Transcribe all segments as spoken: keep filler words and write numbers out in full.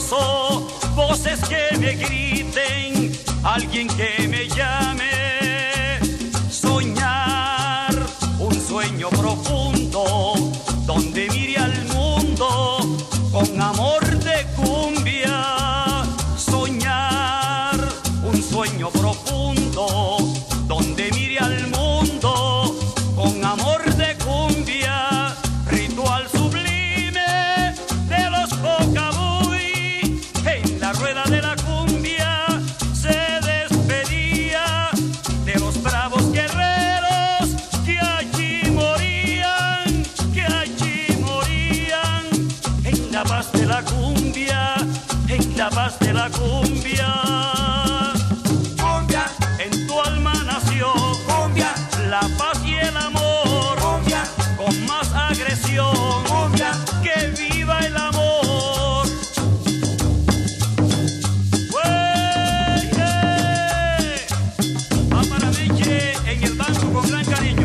misterioso, voces que me griten, alguien que me llame. Soñar un sueño profundo, donde mire al mundo con amor de cumbia. Soñar un sueño profundo, donde mire al mundo con amor de cumbia. Ritual sublime de los Cocabuy, en la rueda de la cumbia se despedía de los bravos guerreros que allí morían, que allí morían. En la paz de la cumbia, en la paz de la cumbia. Cumbia, En tu alma nació cumbia, la paz y el amor, cumbia, con más agresión. cumbia. ¡Que viva el amor! ¡Wey! ¡Eh! Va para Meche en el banco con gran cariño.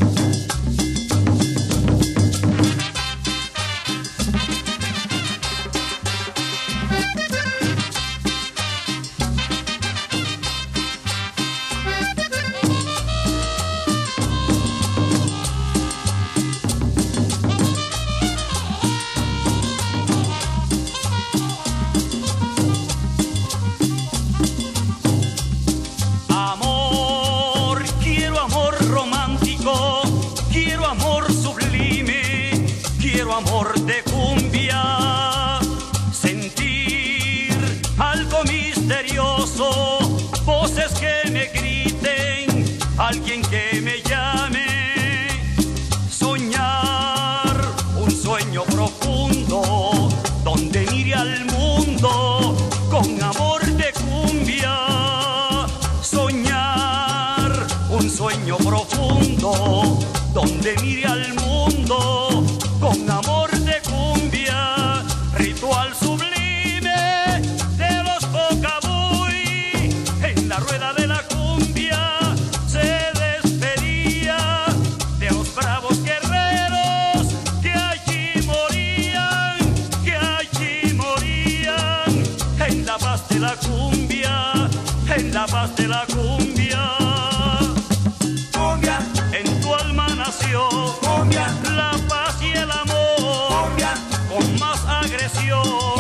Amor, quiero amor romántico, quiero amor sublime, quiero amor de cumbia. Sentir algo misterioso, voces que me griten, alguien que me llame. Soñar un sueño profundo, donde mire al mundo con amor de cumbia. Soñar un sueño profundo, donde mire al mundo con amor de cumbia. Ritual sublime de los Cocabuy, en la rueda de la cumbia se despedía de los bravos guerreros que allí morían, que allí morían. En la paz de la cumbia, en la paz de la cumbia. Cumbia, En tu alma nació cumbia, la paz y el amor, cumbia. con más agresión.